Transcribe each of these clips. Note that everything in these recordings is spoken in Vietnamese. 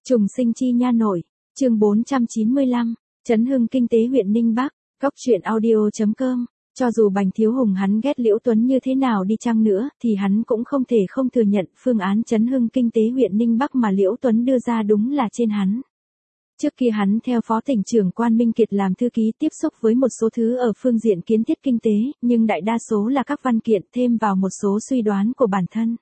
Trùng sinh chi nha nội, chương 495, chấn hưng kinh tế huyện Ninh Bắc, góc truyện audio.com. Cho dù Bành Thiếu Hùng hắn ghét Liễu Tuấn như thế nào đi chăng nữa, thì hắn cũng không thể không thừa nhận phương án chấn hưng kinh tế huyện Ninh Bắc mà Liễu Tuấn đưa ra đúng là trên hắn. Trước kia hắn theo Phó Tỉnh trưởng Quan Minh Kiệt làm thư ký tiếp xúc với một số thứ ở phương diện kiến thiết kinh tế, nhưng đại đa số là các văn kiện thêm vào một số suy đoán của bản thân.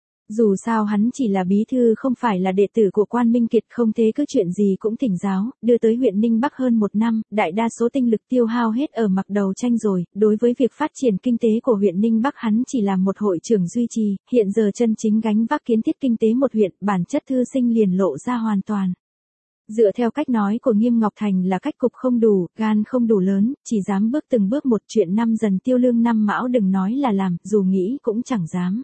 Dù sao hắn chỉ là bí thư không phải là đệ tử của Quan Minh Kiệt, không thế cứ chuyện gì cũng thỉnh giáo, đưa tới huyện Ninh Bắc hơn một năm, đại đa số tinh lực tiêu hao hết ở mặt đầu tranh rồi, đối với việc phát triển kinh tế của huyện Ninh Bắc hắn chỉ là một hội trưởng duy trì, hiện giờ chân chính gánh vác kiến thiết kinh tế một huyện, bản chất thư sinh liền lộ ra hoàn toàn. Dựa theo cách nói của Nghiêm Ngọc Thành là cách cục không đủ, gan không đủ lớn, chỉ dám bước từng bước một, chuyện năm dần tiêu lương năm mão đừng nói là làm, dù nghĩ cũng chẳng dám.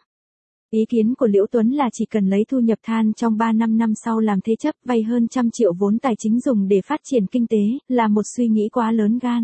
Ý kiến của Liễu Tuấn là chỉ cần lấy thu nhập than trong 3-5 năm sau làm thế chấp vay hơn 100 triệu vốn tài chính dùng để phát triển kinh tế, là một suy nghĩ quá lớn gan.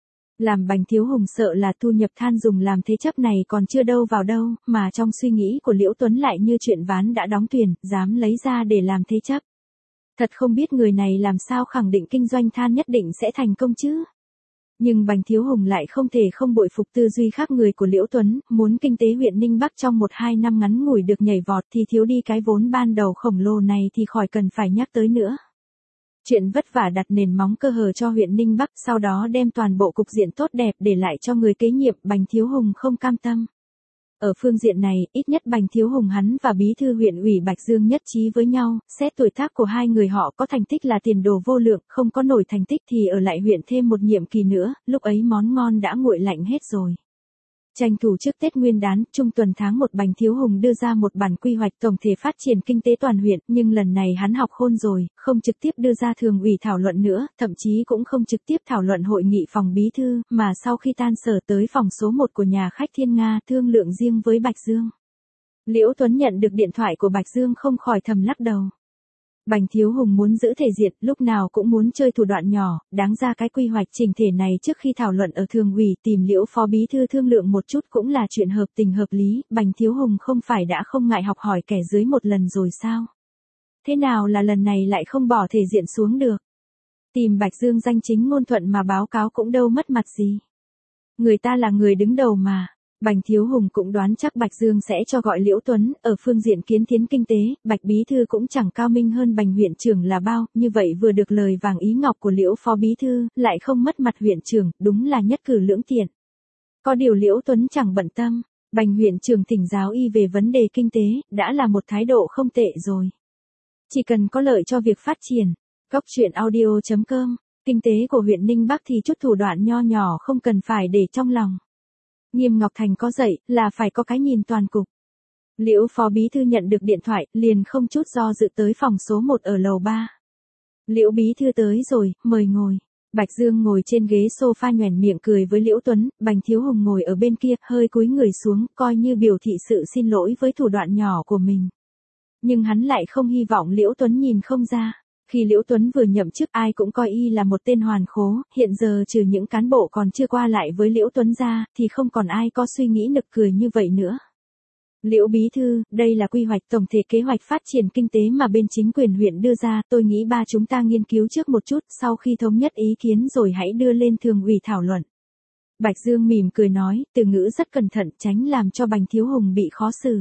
Làm Bành Thiếu Hùng sợ là thu nhập than dùng làm thế chấp này còn chưa đâu vào đâu, mà trong suy nghĩ của Liễu Tuấn lại như chuyện ván đã đóng thuyền, dám lấy ra để làm thế chấp. Thật không biết người này làm sao khẳng định kinh doanh than nhất định sẽ thành công chứ. Nhưng Bành Thiếu Hùng lại không thể không bội phục tư duy khác người của Liễu Tuấn, muốn kinh tế huyện Ninh Bắc trong 1-2 năm ngắn ngủi được nhảy vọt thì thiếu đi cái vốn ban đầu khổng lồ này thì khỏi cần phải nhắc tới nữa. Chuyện vất vả đặt nền móng cơ hờ cho huyện Ninh Bắc, sau đó đem toàn bộ cục diện tốt đẹp để lại cho người kế nhiệm, Bành Thiếu Hùng không cam tâm. Ở phương diện này, ít nhất Bành Thiếu Hùng hắn và bí thư huyện ủy Bạch Dương nhất trí với nhau, xét tuổi tác của hai người họ có thành tích là tiền đồ vô lượng, không có nổi thành tích thì ở lại huyện thêm một nhiệm kỳ nữa, lúc ấy món ngon đã nguội lạnh hết rồi. Tranh thủ trước Tết Nguyên đán, trung tuần tháng 1 Bành Thiếu Hùng đưa ra một bản quy hoạch tổng thể phát triển kinh tế toàn huyện, nhưng lần này hắn học khôn rồi, không trực tiếp đưa ra thường ủy thảo luận nữa, thậm chí cũng không trực tiếp thảo luận hội nghị phòng bí thư, mà sau khi tan sở tới phòng số 1 của nhà khách Thiên Nga thương lượng riêng với Bạch Dương. Liễu Tuấn nhận được điện thoại của Bạch Dương không khỏi thầm lắc đầu. Bành Thiếu Hùng muốn giữ thể diện, lúc nào cũng muốn chơi thủ đoạn nhỏ, đáng ra cái quy hoạch chỉnh thể này trước khi thảo luận ở thường ủy tìm Liễu Phó Bí Thư thương lượng một chút cũng là chuyện hợp tình hợp lý, Bành Thiếu Hùng không phải đã không ngại học hỏi kẻ dưới một lần rồi sao? Thế nào là lần này lại không bỏ thể diện xuống được? Tìm Bạch Dương danh chính ngôn thuận mà báo cáo cũng đâu mất mặt gì. Người ta là người đứng đầu mà. Bành Thiếu Hùng cũng đoán chắc Bạch Dương sẽ cho gọi Liễu Tuấn, ở phương diện kiến thiết kinh tế, Bạch Bí Thư cũng chẳng cao minh hơn Bành huyện trưởng là bao, như vậy vừa được lời vàng ý ngọc của Liễu Phó Bí Thư, lại không mất mặt huyện trưởng, đúng là nhất cử lưỡng tiện. Có điều Liễu Tuấn chẳng bận tâm, Bành huyện trưởng thỉnh giáo y về vấn đề kinh tế, đã là một thái độ không tệ rồi. Chỉ cần có lợi cho việc phát triển, góc truyện audio.com, kinh tế của huyện Ninh Bắc thì chút thủ đoạn nho nhỏ không cần phải để trong lòng. Nghiêm Ngọc Thành có dạy, là phải có cái nhìn toàn cục. Liễu Phó Bí Thư nhận được điện thoại, liền không chút do dự tới phòng số 1 ở lầu 3. Liễu Bí Thư tới rồi, mời ngồi. Bạch Dương ngồi trên ghế sofa nhoẻn miệng cười với Liễu Tuấn, Bành Thiếu Hùng ngồi ở bên kia, hơi cúi người xuống, coi như biểu thị sự xin lỗi với thủ đoạn nhỏ của mình. Nhưng hắn lại không hy vọng Liễu Tuấn nhìn không ra. Khi Liễu Tuấn vừa nhậm chức ai cũng coi y là một tên hoàn khố, hiện giờ trừ những cán bộ còn chưa qua lại với Liễu Tuấn ra, thì không còn ai có suy nghĩ nực cười như vậy nữa. Liễu Bí Thư, đây là quy hoạch tổng thể kế hoạch phát triển kinh tế mà bên chính quyền huyện đưa ra, tôi nghĩ chúng ta nghiên cứu trước một chút, sau khi thống nhất ý kiến rồi hãy đưa lên thường ủy thảo luận. Bạch Dương mỉm cười nói, từ ngữ rất cẩn thận tránh làm cho Bành Thiếu Hùng bị khó xử.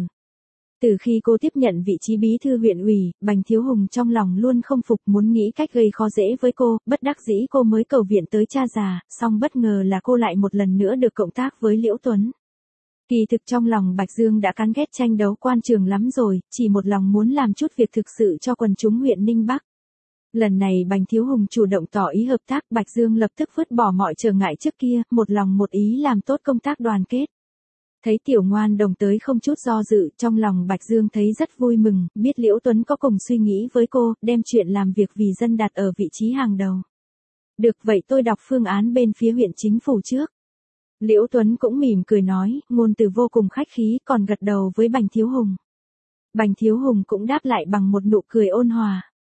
Từ khi cô tiếp nhận vị trí bí thư huyện ủy, Bành Thiếu Hùng trong lòng luôn không phục, muốn nghĩ cách gây khó dễ với cô, bất đắc dĩ cô mới cầu viện tới cha già, song bất ngờ là cô lại một lần nữa được cộng tác với Liễu Tuấn. Kỳ thực trong lòng Bạch Dương đã cắn ghét tranh đấu quan trường lắm rồi, chỉ một lòng muốn làm chút việc thực sự cho quần chúng huyện Ninh Bắc. Lần này Bành Thiếu Hùng chủ động tỏ ý hợp tác, Bạch Dương lập tức vứt bỏ mọi trở ngại trước kia, một lòng một ý làm tốt công tác đoàn kết. Thấy Tiểu Ngoan Đồng tới không chút do dự, trong lòng Bạch Dương thấy rất vui mừng, biết Liễu Tuấn có cùng suy nghĩ với cô, đem chuyện làm việc vì dân đặt ở vị trí hàng đầu. Được vậy tôi đọc phương án bên phía huyện chính phủ trước. Liễu Tuấn cũng mỉm cười nói, ngôn từ vô cùng khách khí, còn gật đầu với Bành Thiếu Hùng. Bành Thiếu Hùng cũng đáp lại bằng một nụ cười ôn hòa.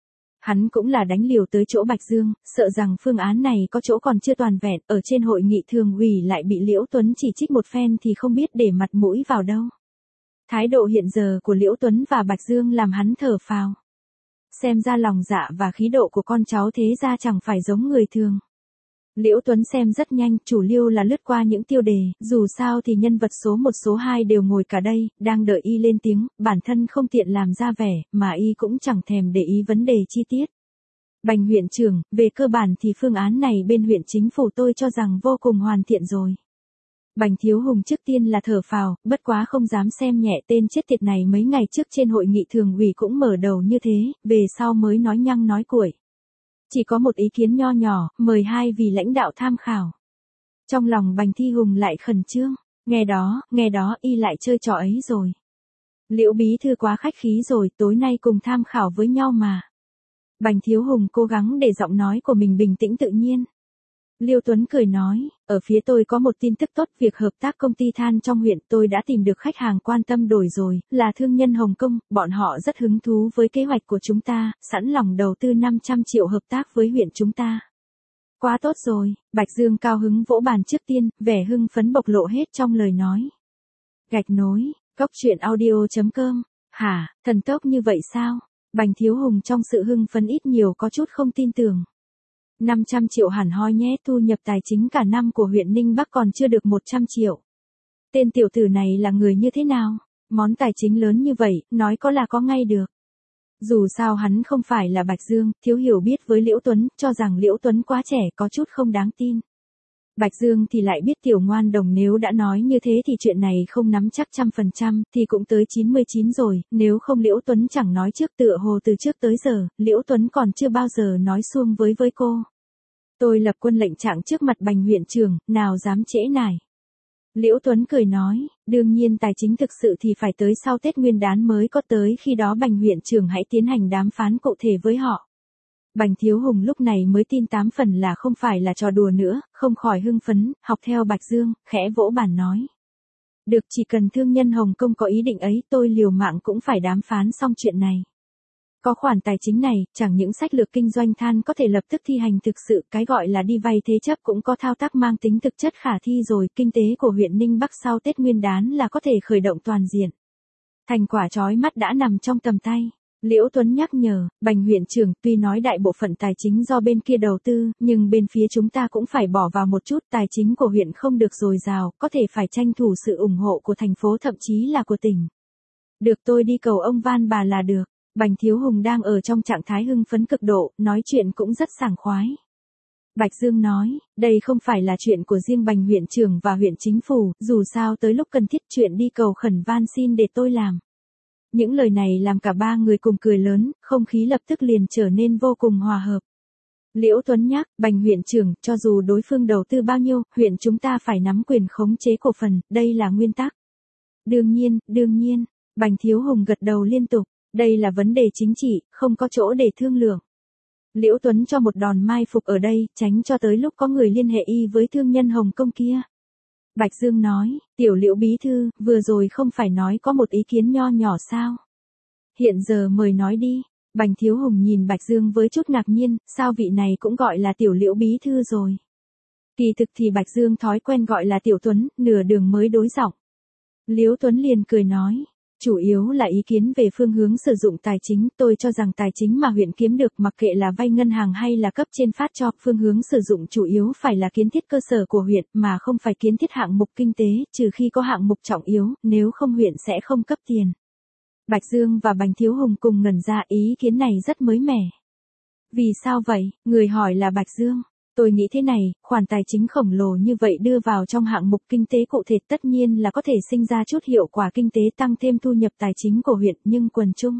Hắn cũng là đánh liều tới chỗ Bạch Dương, sợ rằng phương án này có chỗ còn chưa toàn vẹn, ở trên hội nghị thường ủy lại bị Liễu Tuấn chỉ trích một phen thì không biết để mặt mũi vào đâu. Thái độ hiện giờ của Liễu Tuấn và Bạch Dương làm hắn thở phào. xem ra lòng dạ và khí độ của con cháu thế gia chẳng phải giống người thường. Liễu Tuấn xem rất nhanh, chủ liêu là lướt qua những tiêu đề, dù sao thì nhân vật số 1 số 2 đều ngồi cả đây, đang đợi y lên tiếng, bản thân không tiện làm ra vẻ, mà y cũng chẳng thèm để ý vấn đề chi tiết. Bành huyện trưởng, về cơ bản thì phương án này bên huyện chính phủ tôi cho rằng vô cùng hoàn thiện rồi. Bành Thiếu Hùng trước tiên là thở phào, bất quá không dám xem nhẹ tên chết tiệt này mấy ngày trước trên hội nghị thường ủy cũng mở đầu như thế, về sau mới nói nhăng nói cuội. Chỉ có một ý kiến nho nhỏ, mời hai vị lãnh đạo tham khảo. Trong lòng Bành Thi Hùng lại khẩn trương, nghe đó y lại chơi trò ấy rồi. Liễu bí thư quá khách khí rồi, tối nay cùng tham khảo với nhau mà. Bành Thiếu Hùng cố gắng để giọng nói của mình bình tĩnh tự nhiên. Liêu Tuấn cười nói, ở phía tôi có một tin tức tốt, việc hợp tác công ty than trong huyện tôi đã tìm được khách hàng quan tâm đổi rồi, là thương nhân Hồng Kông, bọn họ rất hứng thú với kế hoạch của chúng ta, sẵn lòng đầu tư 500 triệu hợp tác với huyện chúng ta. Quá tốt rồi, Bạch Dương cao hứng vỗ bàn trước tiên, vẻ hưng phấn bộc lộ hết trong lời nói. Gạch nối, coctruyện.audio.com, hả, thần tốc như vậy sao? Bành Thiếu Hùng trong sự hưng phấn ít nhiều có chút không tin tưởng. 500 triệu hẳn hoi nhé, thu nhập tài chính cả năm của huyện Ninh Bắc còn chưa được 100 triệu. Tên tiểu tử này là người như thế nào? Món tài chính lớn như vậy, nói có là có ngay được. Dù sao hắn không phải là Bạch Dương, thiếu hiểu biết với Liễu Tuấn, cho rằng Liễu Tuấn quá trẻ có chút không đáng tin. Bạch Dương thì lại biết tiểu ngoan đồng nếu đã nói như thế thì chuyện này không nắm chắc 100%, thì cũng tới 99 rồi, nếu không Liễu Tuấn chẳng nói trước, tựa hồ từ trước tới giờ, Liễu Tuấn còn chưa bao giờ nói suông với cô. Tôi lập quân lệnh trạng trước mặt Bành huyện trưởng, nào dám trễ nải. Liễu Tuấn cười nói, đương nhiên tài chính thực sự thì phải tới sau Tết Nguyên đán mới có, tới khi đó Bành huyện trưởng hãy tiến hành đàm phán cụ thể với họ. Bành Thiếu Hùng lúc này mới tin 8 phần là không phải là trò đùa nữa, không khỏi hưng phấn, học theo Bạch Dương, khẽ vỗ bàn nói. Được, chỉ cần thương nhân Hồng Kông có ý định ấy, tôi liều mạng cũng phải đàm phán xong chuyện này. Có khoản tài chính này, chẳng những sách lược kinh doanh than có thể lập tức thi hành thực sự, cái gọi là đi vay thế chấp cũng có thao tác mang tính thực chất khả thi rồi, kinh tế của huyện Ninh Bắc sau Tết Nguyên đán là có thể khởi động toàn diện. Thành quả chói mắt đã nằm trong tầm tay. Liễu Tuấn nhắc nhở, Bành huyện trưởng, tuy nói đại bộ phận tài chính do bên kia đầu tư, nhưng bên phía chúng ta cũng phải bỏ vào một chút, tài chính của huyện không được dồi dào, có thể phải tranh thủ sự ủng hộ của thành phố thậm chí là của tỉnh. Được, tôi đi cầu ông van bà là được. Bành Thiếu Hùng đang ở trong trạng thái hưng phấn cực độ, nói chuyện cũng rất sảng khoái. Bạch Dương nói, đây không phải là chuyện của riêng Bành huyện trưởng và huyện chính phủ, dù sao tới lúc cần thiết chuyện đi cầu khẩn van xin để tôi làm. Những lời này làm cả ba người cùng cười lớn, không khí lập tức liền trở nên vô cùng hòa hợp. Liễu Tuấn nhắc, Bành huyện trưởng, cho dù đối phương đầu tư bao nhiêu, huyện chúng ta phải nắm quyền khống chế cổ phần, đây là nguyên tắc. Đương nhiên, Bành Thiếu Hùng gật đầu liên tục, đây là vấn đề chính trị, không có chỗ để thương lượng. Liễu Tuấn cho một đòn mai phục ở đây, tránh cho tới lúc có người liên hệ y với thương nhân Hồng Kông kia. Bạch Dương nói, tiểu Liễu bí thư, vừa rồi không phải nói có một ý kiến nho nhỏ sao? Hiện giờ mời nói đi. Bành Thiếu Hùng nhìn Bạch Dương với chút ngạc nhiên, sao vị này cũng gọi là tiểu Liễu bí thư rồi. Kỳ thực thì Bạch Dương thói quen gọi là tiểu Tuấn, nửa đường mới đối giọng. Liễu Tuấn liền cười nói, chủ yếu là ý kiến về phương hướng sử dụng tài chính, tôi cho rằng tài chính mà huyện kiếm được mặc kệ là vay ngân hàng hay là cấp trên phát cho, phương hướng sử dụng chủ yếu phải là kiến thiết cơ sở của huyện mà không phải kiến thiết hạng mục kinh tế, trừ khi có hạng mục trọng yếu, nếu không huyện sẽ không cấp tiền. Bạch Dương và Bành Thiếu Hùng cùng ngẩn ra, ý kiến này rất mới mẻ. Vì sao vậy? Người hỏi là Bạch Dương. Tôi nghĩ thế này, khoản tài chính khổng lồ như vậy đưa vào trong hạng mục kinh tế cụ thể tất nhiên là có thể sinh ra chút hiệu quả kinh tế tăng thêm thu nhập tài chính của huyện, nhưng quần chung.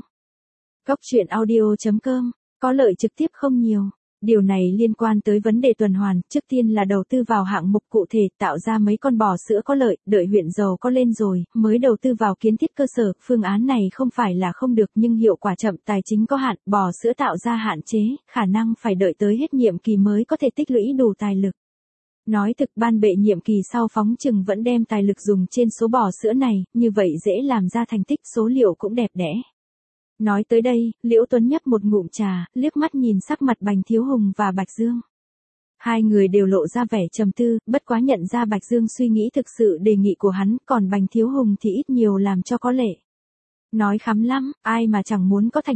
Coctruyện.audio.com, có lợi trực tiếp không nhiều. Điều này liên quan tới vấn đề tuần hoàn, trước tiên là đầu tư vào hạng mục cụ thể, tạo ra mấy con bò sữa có lợi, đợi huyện giàu có lên rồi, mới đầu tư vào kiến thiết cơ sở, phương án này không phải là không được nhưng hiệu quả chậm, tài chính có hạn, bò sữa tạo ra hạn chế, khả năng phải đợi tới hết nhiệm kỳ mới có thể tích lũy đủ tài lực. Nói thực ban bệ nhiệm kỳ sau phóng chừng vẫn đem tài lực dùng trên số bò sữa này, như vậy dễ làm ra thành tích, số liệu cũng đẹp đẽ. Nói tới đây, Liễu Tuấn nhấp một ngụm trà, liếc mắt nhìn sắc mặt Bành Thiếu Hùng và Bạch Dương. Hai người đều lộ ra vẻ trầm tư, bất quá nhận ra Bạch Dương suy nghĩ thực sự đề nghị của hắn, còn Bành Thiếu Hùng thì ít nhiều làm cho có lệ. Nói khắm lắm, ai mà chẳng muốn có thành tích.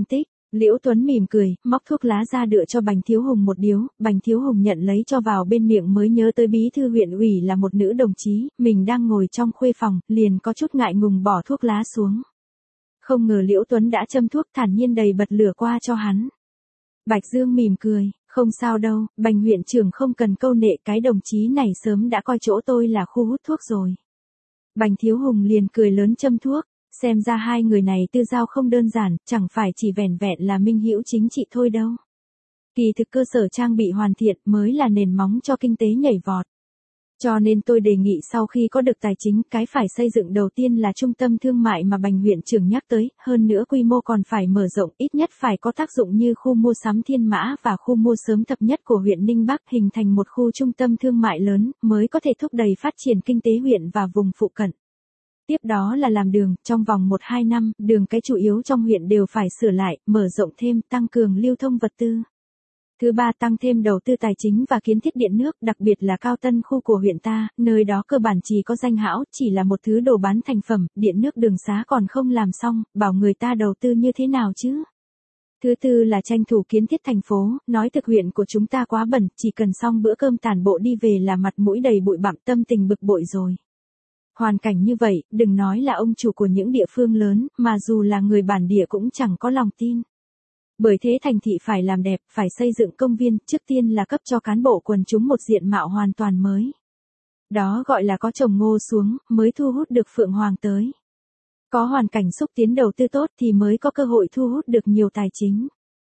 Liễu Tuấn mỉm cười, móc thuốc lá ra đưa cho Bành Thiếu Hùng một điếu, Bành Thiếu Hùng nhận lấy cho vào bên miệng mới nhớ tới bí thư huyện ủy là một nữ đồng chí, mình đang ngồi trong khuê phòng, liền có chút ngại ngùng bỏ thuốc lá xuống. Không ngờ Liễu Tuấn đã châm thuốc thản nhiên đầy bật lửa qua cho hắn. Bạch Dương mỉm cười, không sao đâu, Bành huyện trưởng không cần câu nệ, cái đồng chí này sớm đã coi chỗ tôi là khu hút thuốc rồi. Bành Thiếu Hùng liền cười lớn châm thuốc, xem ra hai người này tư giao không đơn giản, chẳng phải chỉ vẻn vẹn là minh hữu chính trị thôi đâu. Kỳ thực cơ sở trang bị hoàn thiện mới là nền móng cho kinh tế nhảy vọt. Cho nên tôi đề nghị sau khi có được tài chính, cái phải xây dựng đầu tiên là trung tâm thương mại mà Bành huyện trưởng nhắc tới, hơn nữa quy mô còn phải mở rộng, ít nhất phải có tác dụng như khu mua sắm Thiên Mã và khu mua sớm thập nhất của huyện Ninh Bắc, hình thành một khu trung tâm thương mại lớn, mới có thể thúc đẩy phát triển kinh tế huyện và vùng phụ cận. Tiếp đó là làm đường, trong vòng 1-2 năm, đường cái chủ yếu trong huyện đều phải sửa lại, mở rộng thêm, tăng cường lưu thông vật tư. Thứ ba, tăng thêm đầu tư tài chính và kiến thiết điện nước, đặc biệt là Cao Tân khu của huyện ta, nơi đó cơ bản chỉ có danh hão, chỉ là một thứ đồ bán thành phẩm, điện nước đường xá còn không làm xong, bảo người ta đầu tư như thế nào chứ? Thứ tư là tranh thủ kiến thiết thành phố, nói thực huyện của chúng ta quá bẩn, chỉ cần xong bữa cơm tản bộ đi về là mặt mũi đầy bụi bặm, tâm tình bực bội rồi. Hoàn cảnh như vậy, đừng nói là ông chủ của những địa phương lớn, mà dù là người bản địa cũng chẳng có lòng tin. Bởi thế thành thị phải làm đẹp, phải xây dựng công viên, trước tiên là cấp cho cán bộ quần chúng một diện mạo hoàn toàn mới. Đó gọi là có trồng ngô xuống, mới thu hút được Phượng Hoàng tới. Có hoàn cảnh xúc tiến đầu tư tốt thì mới có cơ hội thu hút được nhiều tài chính.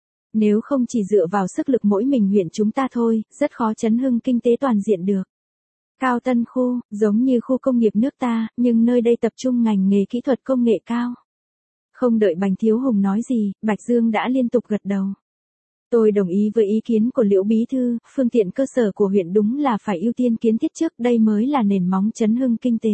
Nếu không chỉ dựa vào sức lực mỗi mình huyện chúng ta thôi, rất khó chấn hưng kinh tế toàn diện được. Cao Tân khu, giống như khu công nghiệp nước ta, nhưng nơi đây tập trung ngành nghề kỹ thuật công nghệ cao. Không đợi Bành Thiếu Hùng nói gì, Bạch Dương đã liên tục gật đầu. Tôi đồng ý với ý kiến của Liễu Bí Thư, phương tiện cơ sở của huyện đúng là phải ưu tiên kiến thiết trước, đây mới là nền móng chấn hưng kinh tế.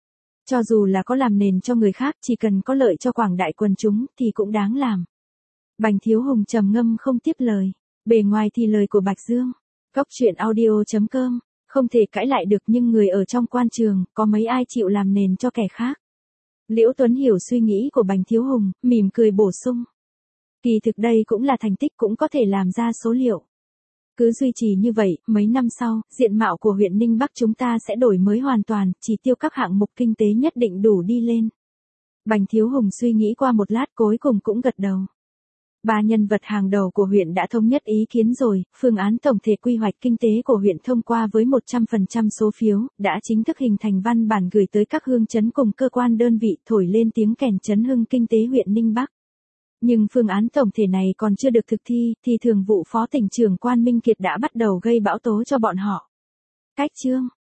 Cho dù là có làm nền cho người khác, chỉ cần có lợi cho quảng đại quần chúng, thì cũng đáng làm. Bành Thiếu Hùng trầm ngâm không tiếp lời. Bề ngoài thì lời của Bạch Dương. Góc truyện audio.com, không thể cãi lại được, nhưng người ở trong quan trường, có mấy ai chịu làm nền cho kẻ khác. Liễu Tuấn hiểu suy nghĩ của Bành Thiếu Hùng, mỉm cười bổ sung. Kỳ thực đây cũng là thành tích, cũng có thể làm ra số liệu. Cứ duy trì như vậy, mấy năm sau, diện mạo của huyện Ninh Bắc chúng ta sẽ đổi mới hoàn toàn, chỉ tiêu các hạng mục kinh tế nhất định đủ đi lên. Bành Thiếu Hùng suy nghĩ qua một lát cuối cùng cũng gật đầu. Ba nhân vật hàng đầu của huyện đã thống nhất ý kiến rồi, phương án tổng thể quy hoạch kinh tế của huyện thông qua với 100% số phiếu, đã chính thức hình thành văn bản gửi tới các hương chấn cùng cơ quan đơn vị, thổi lên tiếng kèn chấn hưng kinh tế huyện Ninh Bắc. Nhưng phương án tổng thể này còn chưa được thực thi, thì thường vụ phó tỉnh trưởng Quan Minh Kiệt đã bắt đầu gây bão tố cho bọn họ. Cách chương